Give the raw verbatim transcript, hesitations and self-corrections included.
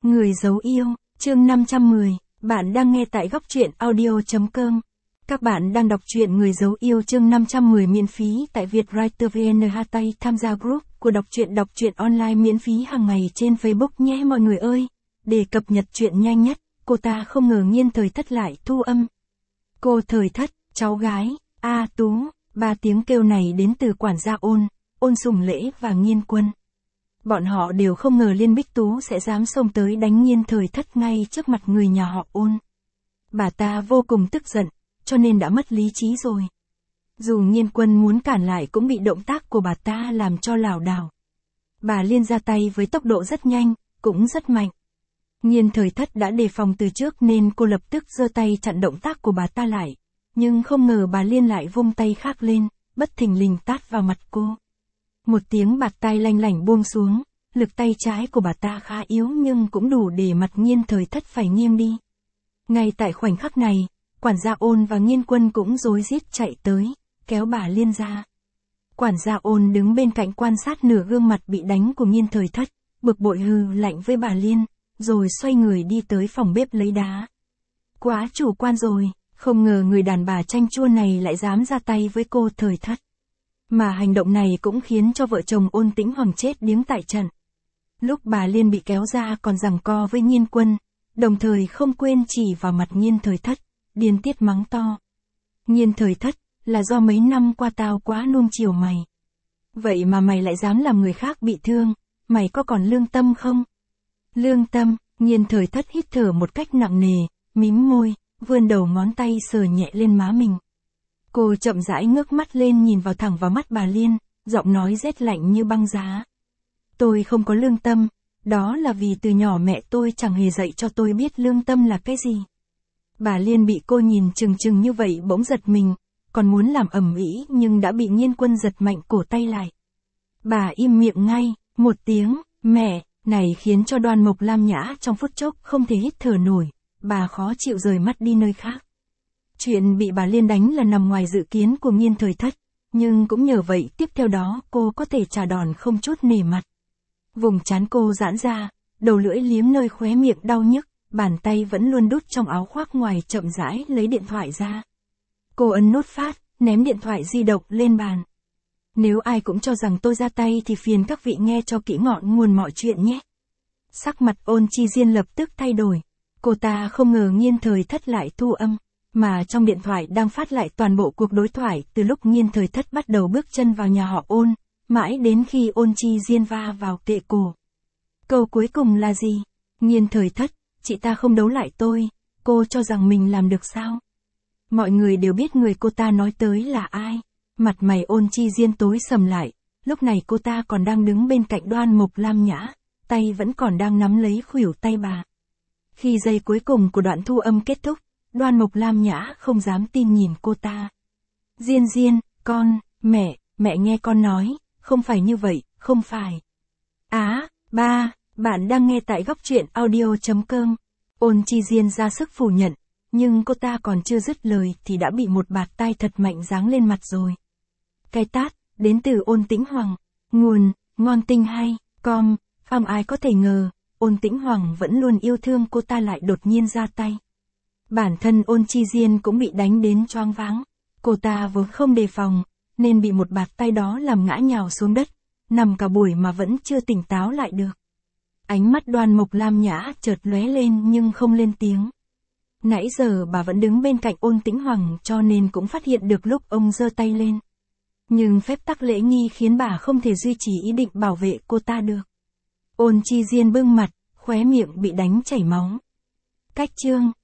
Người giấu yêu, chương năm trăm mười, bạn đang nghe tại góc truyện audio.com. Các bạn đang đọc truyện Người giấu yêu chương năm trăm mười miễn phí tại Vietwriter vê en hát tay tham gia group của đọc truyện đọc truyện online miễn phí hàng ngày trên Facebook nhé mọi người ơi. Để cập nhật truyện nhanh nhất, cô ta không ngờ Nhiên Thời Thất lại thu âm. Cô Thời Thất, cháu gái, A Tú, ba tiếng kêu này đến từ quản gia Ôn, Ôn Sùng Lễ và Nhiên Quân. Bọn họ đều không ngờ Liên Bích Tú sẽ dám xông tới đánh Nhiên Thời Thất ngay trước mặt người nhà họ Ôn. Bà ta vô cùng tức giận, cho nên đã mất lý trí rồi. Dù Nhiên Quân muốn cản lại cũng bị động tác của bà ta làm cho lảo đảo. Bà Liên ra tay với tốc độ rất nhanh, cũng rất mạnh. Nhiên Thời Thất đã đề phòng từ trước nên cô lập tức giơ tay chặn động tác của bà ta lại. Nhưng không ngờ bà Liên lại vung tay khác lên, bất thình lình tát vào mặt cô. Một tiếng bạt tai lanh lảnh buông xuống, lực tay trái của bà ta khá yếu nhưng cũng đủ để mặt Nhiên Thời Thất phải nghiêng đi. Ngay tại khoảnh khắc này, quản gia Ôn và Nhiên Quân cũng rối rít chạy tới, kéo bà Liên ra. Quản gia Ôn đứng bên cạnh quan sát nửa gương mặt bị đánh của Nhiên Thời Thất, bực bội hừ lạnh với bà Liên, rồi xoay người đi tới phòng bếp lấy đá. Quá chủ quan rồi, không ngờ người đàn bà chanh chua này lại dám ra tay với cô Thời Thất. Mà hành động này cũng khiến cho vợ chồng Ôn Tĩnh Hoàng chết điếng tại trận. Lúc bà Liên bị kéo ra còn giằng co với Nhiên Quân, đồng thời không quên chỉ vào mặt Nhiên Thời Thất, điên tiết mắng to. Nhiên Thời Thất, là do mấy năm qua tao quá nuông chiều mày. Vậy mà mày lại dám làm người khác bị thương, mày có còn lương tâm không? Lương tâm, Nhiên Thời Thất hít thở một cách nặng nề, mím môi, vươn đầu ngón tay sờ nhẹ lên má mình. Cô chậm rãi ngước mắt lên nhìn vào thẳng vào mắt bà Liên, giọng nói rét lạnh như băng giá. Tôi không có lương tâm, đó là vì từ nhỏ mẹ tôi chẳng hề dạy cho tôi biết lương tâm là cái gì. Bà Liên bị cô nhìn chừng chừng như vậy bỗng giật mình, còn muốn làm ầm ĩ nhưng đã bị Nhiên Quân giật mạnh cổ tay lại. Bà im miệng ngay, một tiếng, mẹ, này khiến cho Đoan Mộc Lam Nhã trong phút chốc không thể hít thở nổi, bà khó chịu rời mắt đi nơi khác. Chuyện bị bà Liên đánh là nằm ngoài dự kiến của Nhiên Thời Thất, nhưng cũng nhờ vậy tiếp theo đó cô có thể trả đòn không chút nể mặt. Vùng trán cô giãn ra, đầu lưỡi liếm nơi khóe miệng đau nhức, bàn tay vẫn luôn đút trong áo khoác ngoài chậm rãi lấy điện thoại ra. Cô ấn nút phát, ném điện thoại di động lên bàn. Nếu ai cũng cho rằng tôi ra tay thì phiền các vị nghe cho kỹ ngọn nguồn mọi chuyện nhé. Sắc mặt Ôn Chi Diên lập tức thay đổi. Cô ta không ngờ Nhiên Thời Thất lại thu âm, mà trong điện thoại đang phát lại toàn bộ cuộc đối thoại từ lúc Nhiên Thời Thất bắt đầu bước chân vào nhà họ Ôn, mãi đến khi Ôn Chi Diên va vào kệ cổ. Câu cuối cùng là gì? Nhiên Thời Thất, chị ta không đấu lại tôi, cô cho rằng mình làm được sao? Mọi người đều biết người cô ta nói tới là ai. Mặt mày Ôn Chi Diên tối sầm lại, lúc này cô ta còn đang đứng bên cạnh Đoan Mộc Lam Nhã, tay vẫn còn đang nắm lấy khuỷu tay bà. Khi giây cuối cùng của đoạn thu âm kết thúc, Đoan Mộc Lam Nhã không dám tin nhìn cô ta. Diên Diên, con, mẹ, mẹ nghe con nói, không phải như vậy, không phải. Á, ba, bạn đang nghe tại góc truyện audio.com. Ôn Chi Diên ra sức phủ nhận, nhưng cô ta còn chưa dứt lời thì đã bị một bạt tai thật mạnh giáng lên mặt rồi. Cái tát, đến từ Ôn Tĩnh Hoàng. Nguồn, ngon tinh hay, com, không ai có thể ngờ, Ôn Tĩnh Hoàng vẫn luôn yêu thương cô ta lại đột nhiên ra tay. Bản thân Ôn Chi Diên cũng bị đánh đến choáng váng. Cô ta vốn không đề phòng, nên bị một bạt tay đó làm ngã nhào xuống đất, nằm cả buổi mà vẫn chưa tỉnh táo lại được. Ánh mắt Đoan Mộc Lam Nhã chợt lóe lên nhưng không lên tiếng. Nãy giờ bà vẫn đứng bên cạnh Ôn Tĩnh Hoàng cho nên cũng phát hiện được lúc ông giơ tay lên. Nhưng phép tắc lễ nghi khiến bà không thể duy trì ý định bảo vệ cô ta được. Ôn Chi Diên bưng mặt, khóe miệng bị đánh chảy máu. Cách chương